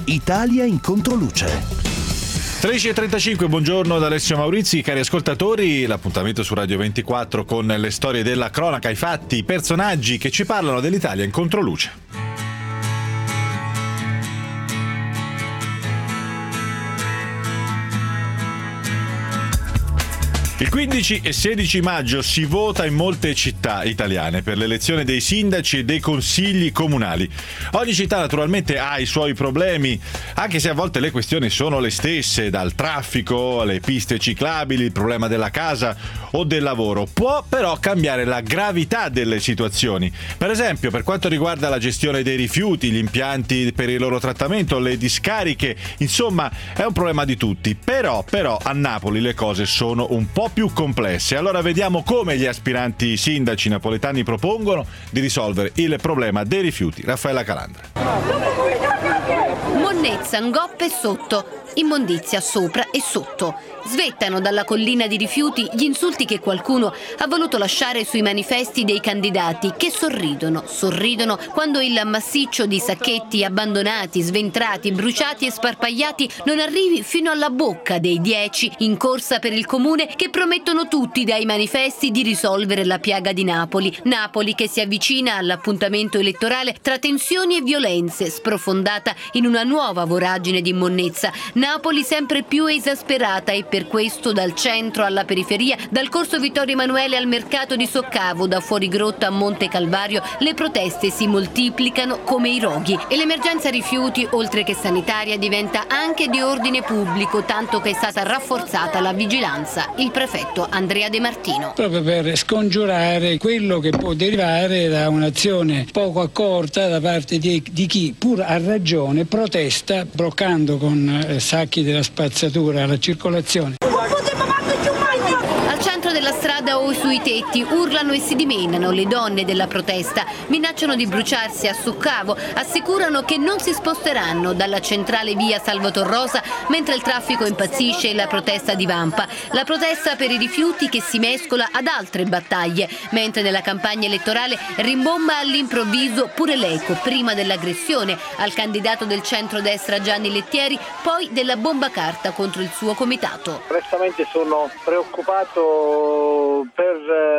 Italia in controluce. 13.35, buongiorno da Alessio Maurizi, cari ascoltatori, l'appuntamento su Radio 24 con le storie della cronaca, i fatti, i personaggi che ci parlano dell'Italia in controluce. Il 15 e 16 maggio si vota in molte città italiane per l'elezione dei sindaci e dei consigli comunali. Ogni città naturalmente ha i suoi problemi, anche se a volte le questioni sono le stesse, dal traffico alle piste ciclabili, il problema della casa o del lavoro. Può però cambiare la gravità delle situazioni. Per esempio, per quanto riguarda la gestione dei rifiuti, gli impianti per il loro trattamento, le discariche, insomma, è un problema di tutti. Però a Napoli le cose sono un po' più complesse. Allora vediamo come gli aspiranti sindaci napoletani propongono di risolvere il problema dei rifiuti. Raffaella Calandra. Monnezza, Ngoppe sotto, immondizia sopra e sotto. Svettano dalla collina di rifiuti gli insulti che qualcuno ha voluto lasciare sui manifesti dei candidati, che sorridono quando il massiccio di sacchetti abbandonati, sventrati, bruciati e sparpagliati non arrivi fino alla bocca dei 10 in corsa per il comune che promettono tutti dai manifesti di risolvere la piaga di Napoli. Napoli che si avvicina all'appuntamento elettorale tra tensioni e violenze, sprofondata in una nuova voragine di immonnezza. Napoli sempre più esasperata e per questo dal centro alla periferia, dal corso Vittorio Emanuele al mercato di Soccavo, da Fuorigrotta a Monte Calvario, le proteste si moltiplicano come i roghi e l'emergenza rifiuti, oltre che sanitaria, diventa anche di ordine pubblico, tanto che è stata rafforzata la vigilanza. Il prefetto Andrea De Martino. Proprio per scongiurare quello che può derivare da un'azione poco accorta da parte di chi, pur a ragione, protesta bloccando con sacchi della spazzatura la circolazione. Al centro della strada o sui tetti urlano e si dimenano le donne della protesta, minacciano di bruciarsi a Soccavo, assicurano che non si sposteranno dalla centrale via Salvator Rosa mentre il traffico impazzisce e la protesta divampa. La protesta per i rifiuti che si mescola ad altre battaglie, mentre nella campagna elettorale rimbomba all'improvviso pure l'eco, prima dell'aggressione al candidato del centrodestra Gianni Lettieri, poi della bomba carta contro il suo comitato. Onestamente sono preoccupato per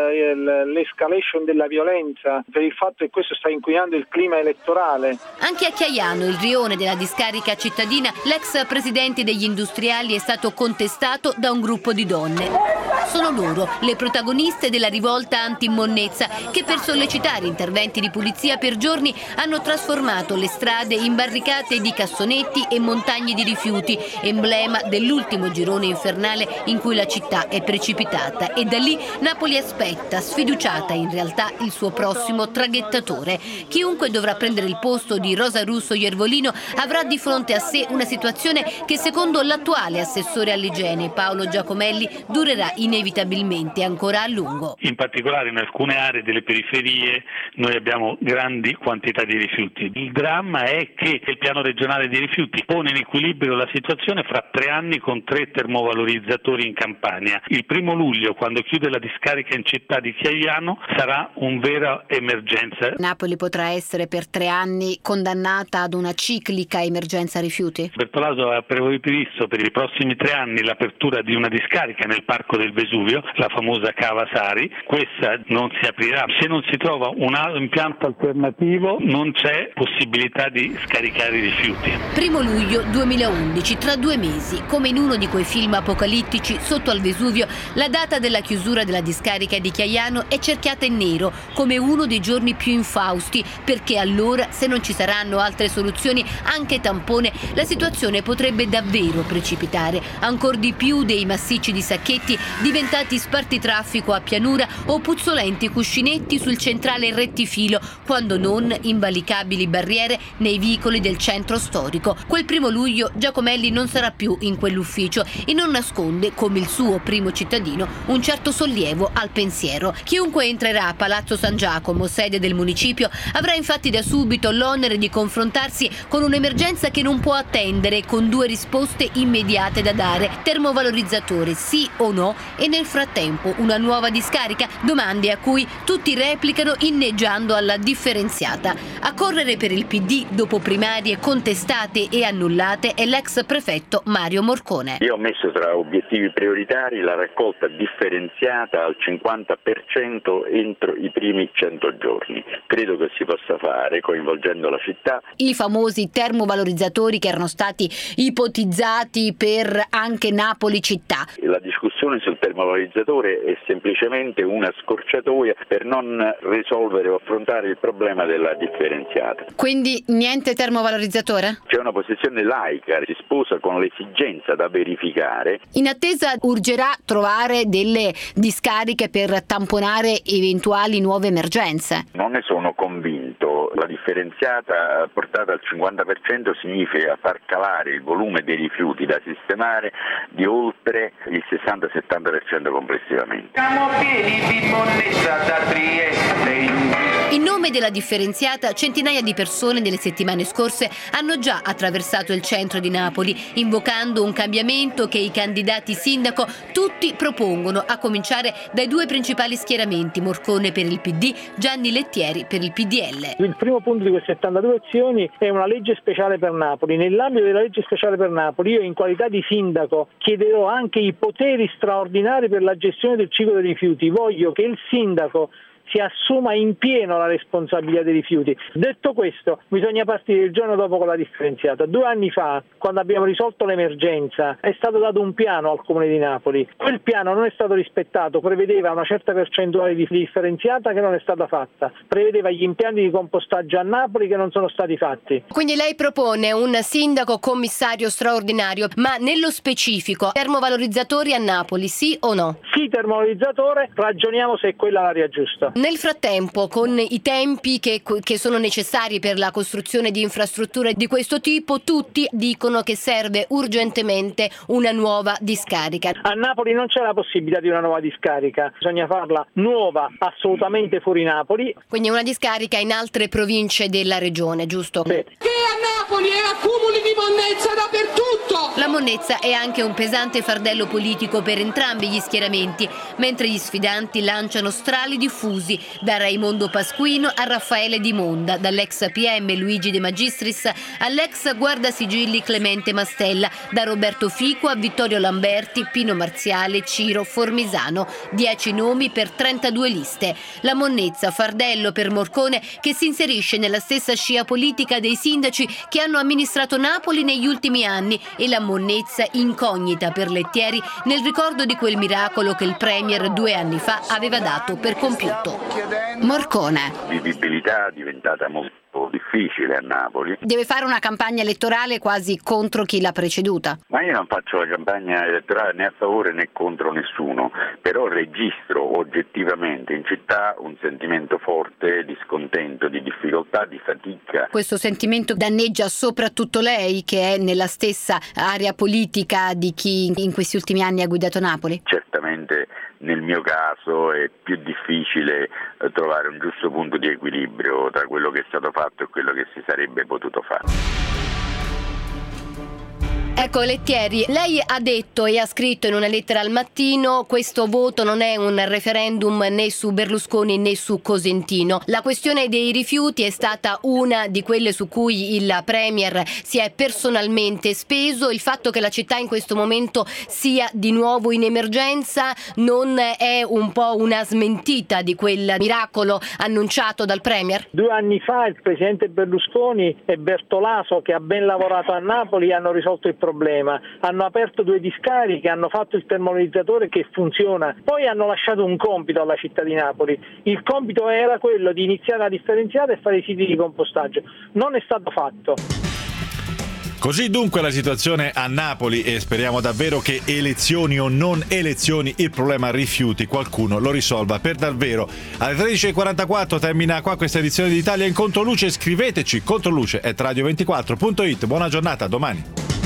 l'escalation della violenza, per il fatto che questo sta inquinando il clima elettorale. Anche a Chiaiano, il rione della discarica cittadina, l'ex presidente degli industriali è stato contestato da un gruppo di donne. Sono loro le protagoniste della rivolta anti-immonnezza che per sollecitare interventi di pulizia per giorni hanno trasformato le strade in barricate di cassonetti e montagne di rifiuti, emblema dell'ultimo girone infernale in cui la città è precipitata, e da lì Napoli aspetta, sfiduciata in realtà, il suo prossimo traghettatore. Chiunque dovrà prendere il posto di Rosa Russo Iervolino avrà di fronte a sé una situazione che, secondo l'attuale assessore all'igiene Paolo Giacomelli, durerà inevitabilmente ancora a lungo. In particolare in alcune aree delle periferie noi abbiamo grandi quantità di rifiuti. Il dramma è che il piano regionale dei rifiuti pone in equilibrio la situazione fra 3 anni con 3 termovalorizzatori in Campania. Il 1° luglio, quando chiude la discarica in città di Chiaiano, sarà un vera emergenza. Napoli potrà essere per 3 anni condannata ad una ciclica emergenza rifiuti? Bertolaso ha previsto per i prossimi 3 anni l'apertura di una discarica nel parco del Vesuvio, la famosa Cava Sari. Questa non si aprirà. Se non si trova un impianto alternativo non c'è possibilità di scaricare i rifiuti. 1° luglio 2011, tra 2 mesi, come in uno di quei film apocalittici, sotto al Vesuvio, la data della chiusura della discarica di Chiaiano è cerchiata in nero come uno dei giorni più infausti, perché allora, se non ci saranno altre soluzioni, anche tampone, la situazione potrebbe davvero precipitare, ancor di più dei massicci di sacchetti diventati spartitraffico a pianura o puzzolenti cuscinetti sul centrale rettifilo, quando non invalicabili barriere nei vicoli del centro storico. Quel 1° luglio Giacomelli non sarà più in quell'ufficio e non nasconde, come il suo primo cittadino, un certo sollievo al pensiero. Chiunque entrerà a Palazzo San Giacomo, sede del municipio, avrà infatti da subito l'onere di confrontarsi con un'emergenza che non può attendere, con 2 risposte immediate da dare: termovalorizzatore sì o no, e nel frattempo una nuova discarica? Domande a cui tutti replicano inneggiando alla differenziata. A correre per il PD dopo primarie contestate e annullate è l'ex prefetto Mario Morcone. Io ho messo tra obiettivi prioritari la raccolta differenziata al 50% entro i primi 100 giorni. Credo che si possa fare coinvolgendo la città. I famosi termovalorizzatori che erano stati ipotizzati per anche Napoli città. La discussione sul termovalorizzatore è semplicemente una scorciatoia per non risolvere o affrontare il problema della differenziata. Quindi niente termovalorizzatore? C'è una posizione laica, si sposa con l'esigenza da verificare. In attesa urgerà trovare delle discariche per tamponare eventuali nuove emergenze. Non ne sono convinto. La differenziata portata al 50% significa far calare il volume dei rifiuti da sistemare di oltre il 60-70% complessivamente. Siamo pieni di monnezza da Trieste. In nome della differenziata, centinaia di persone nelle settimane scorse hanno già attraversato il centro di Napoli, invocando un cambiamento che i candidati sindaco tutti propongono, a cominciare dai due principali schieramenti, Morcone per il PD, Gianni Lettieri per il PDL. Il primo punto di queste 72 azioni è una legge speciale per Napoli. Nell'ambito della legge speciale per Napoli io in qualità di sindaco chiederò anche i poteri straordinari per la gestione del ciclo dei rifiuti. Voglio che il sindaco si assuma in pieno la responsabilità dei rifiuti. Detto questo, bisogna partire il giorno dopo con la differenziata. 2 anni fa, quando abbiamo risolto l'emergenza, è stato dato un piano al Comune di Napoli. Quel piano non è stato rispettato, prevedeva una certa percentuale di differenziata che non è stata fatta, prevedeva gli impianti di compostaggio a Napoli che non sono stati fatti. Quindi lei propone un sindaco commissario straordinario, ma nello specifico termovalorizzatori a Napoli, sì o no? Sì, termovalorizzatore, ragioniamo se è quella l'area giusta. Nel frattempo, con i tempi che sono necessari per la costruzione di infrastrutture di questo tipo, tutti dicono che serve urgentemente una nuova discarica. A Napoli non c'è la possibilità di una nuova discarica, bisogna farla nuova, assolutamente fuori Napoli. Quindi una discarica in altre province della regione, giusto? Sì. Che a Napoli è accumuli di monnezza dappertutto! La monnezza è anche un pesante fardello politico per entrambi gli schieramenti, mentre gli sfidanti lanciano strali diffusi da Raimondo Pasquino a Raffaele Di Monda, dall'ex PM Luigi De Magistris all'ex guardasigilli Clemente Mastella, da Roberto Fico a Vittorio Lamberti, Pino Marziale, Ciro Formisano. 10 nomi per 32 liste. La monnezza, fardello per Morcone, che si inserisce nella stessa scia politica dei sindaci che hanno amministrato Napoli negli ultimi anni, e la monnezza incognita per Lettieri nel ricordo di quel miracolo che il Premier 2 anni fa aveva dato per compiuto. Morcone. La vivibilità è diventata molto difficile a Napoli. Deve fare una campagna elettorale quasi contro chi l'ha preceduta. Ma io non faccio la campagna elettorale né a favore né contro nessuno, però registro oggettivamente in città un sentimento forte di scontento, di difficoltà, di fatica. Questo sentimento danneggia soprattutto lei, che è nella stessa area politica di chi in questi ultimi anni ha guidato Napoli? Certamente nel mio caso è più difficile trovare un giusto punto di equilibrio tra quello che è stato fatto e quello che si sarebbe potuto fare. Ecco, Lettieri, lei ha detto e ha scritto in una lettera al Mattino: questo voto non è un referendum né su Berlusconi né su Cosentino. La questione dei rifiuti è stata una di quelle su cui il Premier si è personalmente speso. Il fatto che la città in questo momento sia di nuovo in emergenza non è un po' una smentita di quel miracolo annunciato dal Premier? 2 anni fa il presidente Berlusconi e Bertolaso, che ha ben lavorato a Napoli, hanno risolto il problema. Hanno aperto 2 discariche, hanno fatto il termovalorizzatore che funziona, poi hanno lasciato un compito alla città di Napoli. Il compito era quello di iniziare la differenziata e fare i siti di compostaggio. Non è stato fatto. Così dunque la situazione a Napoli, e speriamo davvero che elezioni o non elezioni il problema rifiuti qualcuno lo risolva per davvero. Alle 13.44 termina qua questa edizione di Italia in Controluce. Scriveteci controluce@radio24.it. Buona giornata, a domani.